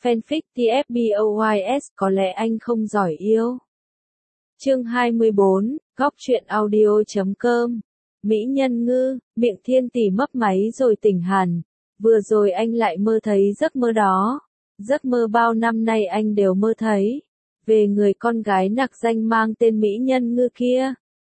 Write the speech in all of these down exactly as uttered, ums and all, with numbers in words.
Fanfic T F B O Y S có lẽ anh không giỏi yêu. Chương hai mươi bốn, góc truyện audio chấm com. Mỹ nhân ngư, miệng thiên tỷ mấp máy rồi tỉnh hẳn. Vừa rồi anh lại mơ thấy giấc mơ đó. Giấc mơ bao năm nay anh đều mơ thấy. Về người con gái nặc danh mang tên Mỹ nhân ngư kia.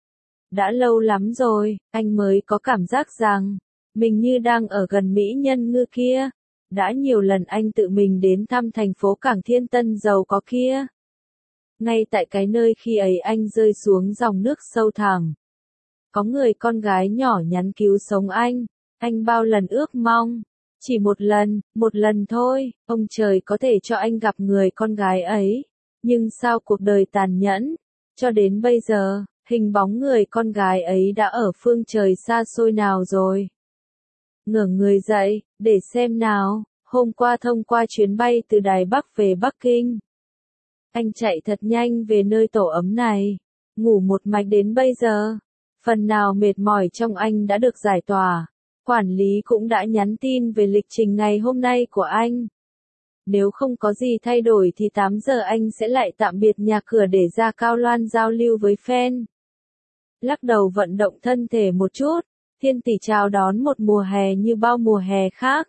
Đã lâu lắm rồi, anh mới có cảm giác rằng, mình như đang ở gần Mỹ nhân ngư kia. Đã nhiều lần anh tự mình đến thăm thành phố Cảng Thiên Tân giàu có kia. Ngay tại cái nơi khi ấy anh rơi xuống dòng nước sâu thẳm. Có người con gái nhỏ nhắn cứu sống anh, anh bao lần ước mong. Chỉ một lần, một lần thôi, ông trời có thể cho anh gặp người con gái ấy. Nhưng sao cuộc đời tàn nhẫn, cho đến bây giờ, hình bóng người con gái ấy đã ở phương trời xa xôi nào rồi. Ngẩng người dậy, để xem nào, hôm qua thông qua chuyến bay từ Đài Bắc về Bắc Kinh. Anh chạy thật nhanh về nơi tổ ấm này, ngủ một mạch đến bây giờ. Phần nào mệt mỏi trong anh đã được giải tỏa. Quản lý cũng đã nhắn tin về lịch trình ngày hôm nay của anh. Nếu không có gì thay đổi thì tám giờ anh sẽ lại tạm biệt nhà cửa để ra Cao Loan giao lưu với fan. Lắc đầu vận động thân thể một chút, Thiên tỷ chào đón một mùa hè như bao mùa hè khác.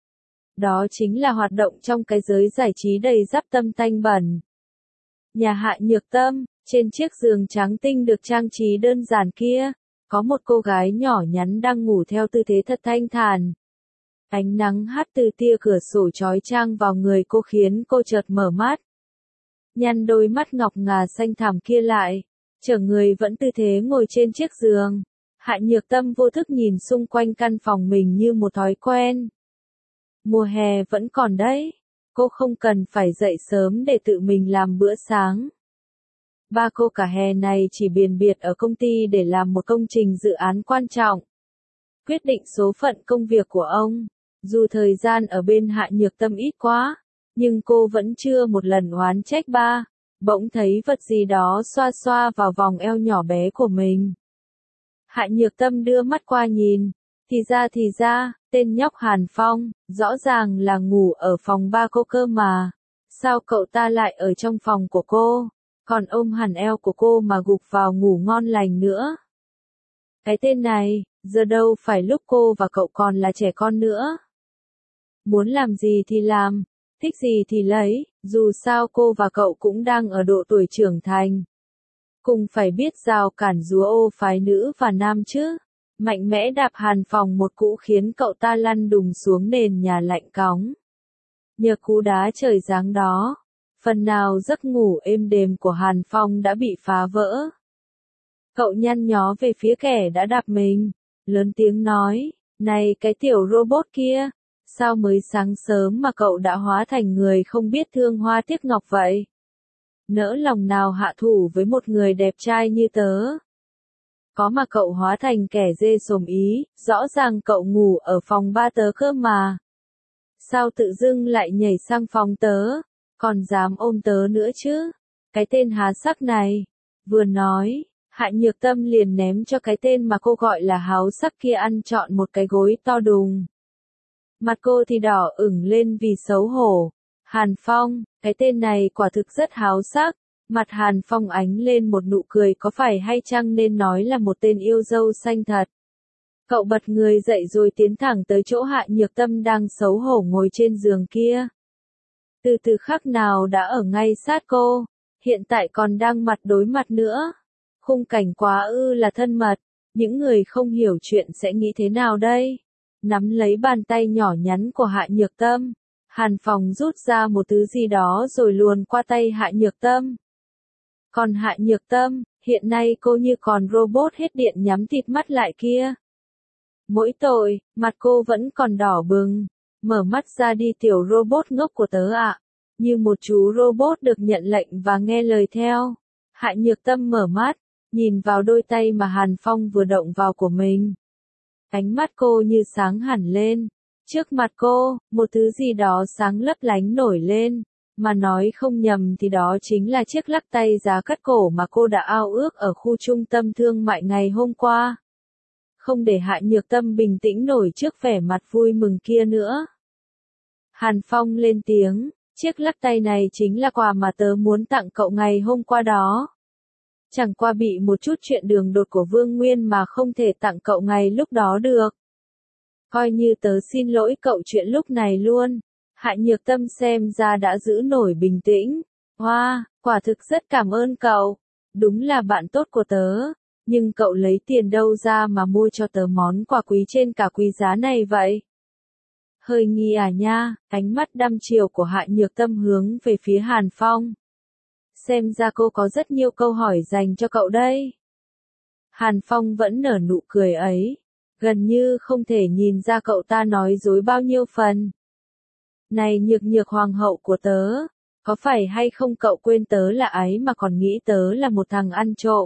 Đó chính là hoạt động trong cái giới giải trí đầy dắp tâm tanh bẩn. Nhà Hạ Nhược Tâm, trên chiếc giường trắng tinh được trang trí đơn giản kia, có một cô gái nhỏ nhắn đang ngủ theo tư thế thật thanh thản. Ánh nắng hắt từ tia cửa sổ chói chang vào người cô khiến cô chợt mở mắt. Nhăn đôi mắt ngọc ngà xanh thẳm kia lại, trở người vẫn tư thế ngồi trên chiếc giường. Hạ Nhược Tâm vô thức nhìn xung quanh căn phòng mình như một thói quen. Mùa hè vẫn còn đấy, cô không cần phải dậy sớm để tự mình làm bữa sáng. Ba cô cả hè này chỉ biền biệt ở công ty để làm một công trình dự án quan trọng. Quyết định số phận công việc của ông, dù thời gian ở bên Hạ Nhược Tâm ít quá, nhưng cô vẫn chưa một lần oán trách ba, bỗng thấy vật gì đó xoa xoa vào vòng eo nhỏ bé của mình. Hạ Nhược Tâm đưa mắt qua nhìn, thì ra thì ra, tên nhóc Hàn Phong, rõ ràng là ngủ ở phòng ba cô cơ mà. Sao cậu ta lại ở trong phòng của cô, còn ôm hẳn eo của cô mà gục vào ngủ ngon lành nữa. Cái tên này, giờ đâu phải lúc cô và cậu còn là trẻ con nữa. Muốn làm gì thì làm, thích gì thì lấy, dù sao cô và cậu cũng đang ở độ tuổi trưởng thành. Cùng phải biết rào cản rúa ô phái nữ và nam chứ. Mạnh mẽ đạp Hàn Phong một cú khiến cậu ta lăn đùng xuống nền nhà lạnh cóng. Nhờ cú đá trời giáng đó, phần nào giấc ngủ êm đềm của Hàn Phong đã bị phá vỡ. Cậu nhăn nhó về phía kẻ đã đạp mình, lớn tiếng nói, này cái tiểu robot kia, sao mới sáng sớm mà cậu đã hóa thành người không biết thương hoa tiếc ngọc vậy? Nỡ lòng nào hạ thủ với một người đẹp trai như tớ? Có mà cậu hóa thành kẻ dê xồm ý, rõ ràng cậu ngủ ở phòng ba tớ cơ mà. Sao tự dưng lại nhảy sang phòng tớ, còn dám ôm tớ nữa chứ? Cái tên há sắc này. Vừa nói, Hạ Nhược Tâm liền ném cho cái tên mà cô gọi là háo sắc kia ăn trọn một cái gối to đùng. Mặt cô thì đỏ ửng lên vì xấu hổ. Hàn Phong, cái tên này quả thực rất háo sắc. Mặt Hàn Phong ánh lên một nụ cười, có phải hay chăng nên nói là một tên yêu dâu xanh thật. Cậu bật người dậy rồi tiến thẳng tới chỗ Hạ Nhược Tâm đang xấu hổ ngồi trên giường kia. Từ từ khắc nào đã ở ngay sát cô, hiện tại còn đang mặt đối mặt nữa. Khung cảnh quá ư là thân mật, những người không hiểu chuyện sẽ nghĩ thế nào đây? Nắm lấy bàn tay nhỏ nhắn của Hạ Nhược Tâm, Hàn Phong rút ra một thứ gì đó rồi luồn qua tay Hạ Nhược Tâm. Còn Hạ Nhược Tâm, hiện nay cô như còn robot hết điện nhắm tịt mắt lại kia. Mỗi tội, mặt cô vẫn còn đỏ bừng. Mở mắt ra đi tiểu robot ngốc của tớ ạ. Như một chú robot được nhận lệnh và nghe lời theo. Hạ Nhược Tâm mở mắt, nhìn vào đôi tay mà Hàn Phong vừa động vào của mình. Ánh mắt cô như sáng hẳn lên. Trước mặt cô, một thứ gì đó sáng lấp lánh nổi lên. Mà nói không nhầm thì đó chính là chiếc lắc tay giá cắt cổ mà cô đã ao ước ở khu trung tâm thương mại ngày hôm qua. Không để Hạ Nhược Tâm bình tĩnh nổi trước vẻ mặt vui mừng kia nữa. Hàn Phong lên tiếng, Chiếc lắc tay này chính là quà mà tớ muốn tặng cậu ngày hôm qua đó. Chẳng qua bị một chút chuyện đường đột của Vương Nguyên mà không thể tặng cậu ngày lúc đó được. Coi như tớ xin lỗi cậu chuyện lúc này luôn. Hạ Nhược Tâm xem ra đã giữ nổi bình tĩnh. Hoa, wow, quả thực rất cảm ơn cậu. Đúng là bạn tốt của tớ. Nhưng cậu lấy tiền đâu ra mà mua cho tớ món quà quý trên cả quý giá này vậy? Hơi nghi à nha, ánh mắt đăm chiều của Hạ Nhược Tâm hướng về phía Hàn Phong. Xem ra cô có rất nhiều câu hỏi dành cho cậu đây. Hàn Phong vẫn nở nụ cười ấy. Gần như không thể nhìn ra cậu ta nói dối bao nhiêu phần. Này Nhược Nhược hoàng hậu của tớ, có phải hay không cậu quên tớ là ấy mà còn nghĩ tớ là một thằng ăn trộm?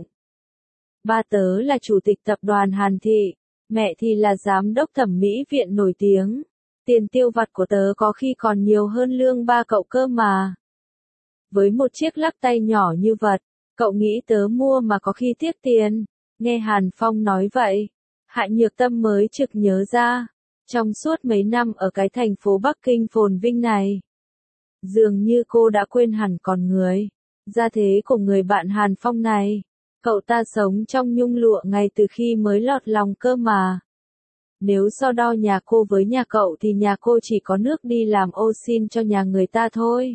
Ba tớ là chủ tịch tập đoàn Hàn Thị, mẹ thì là giám đốc thẩm mỹ viện nổi tiếng. Tiền tiêu vặt của tớ có khi còn nhiều hơn lương ba cậu cơ mà. Với một chiếc lắc tay nhỏ như vật, cậu nghĩ tớ mua mà có khi tiếc tiền. Nghe Hàn Phong nói vậy, Hạ Nhược Tâm mới chực nhớ ra. Trong suốt mấy năm ở cái thành phố Bắc Kinh phồn vinh này, dường như cô đã quên hẳn con người, gia thế của người bạn Hàn Phong này. Cậu ta sống trong nhung lụa ngay từ khi mới lọt lòng cơ mà. Nếu so đo nhà cô với nhà cậu thì nhà cô chỉ có nước đi làm ô xin cho nhà người ta thôi.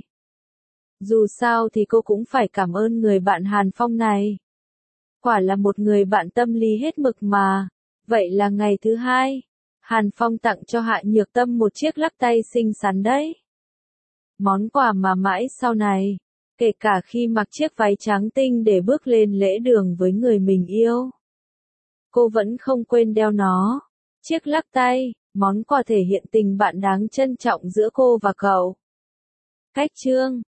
Dù sao thì cô cũng phải cảm ơn người bạn Hàn Phong này. Quả là một người bạn tâm lý hết mực mà. Vậy là ngày thứ hai, Hàn Phong tặng cho Hạ Nhược Tâm một chiếc lắc tay xinh xắn đấy. Món quà mà mãi sau này, kể cả khi mặc chiếc váy trắng tinh để bước lên lễ đường với người mình yêu, cô vẫn không quên đeo nó. Chiếc lắc tay, món quà thể hiện tình bạn đáng trân trọng giữa cô và cậu. Cách chương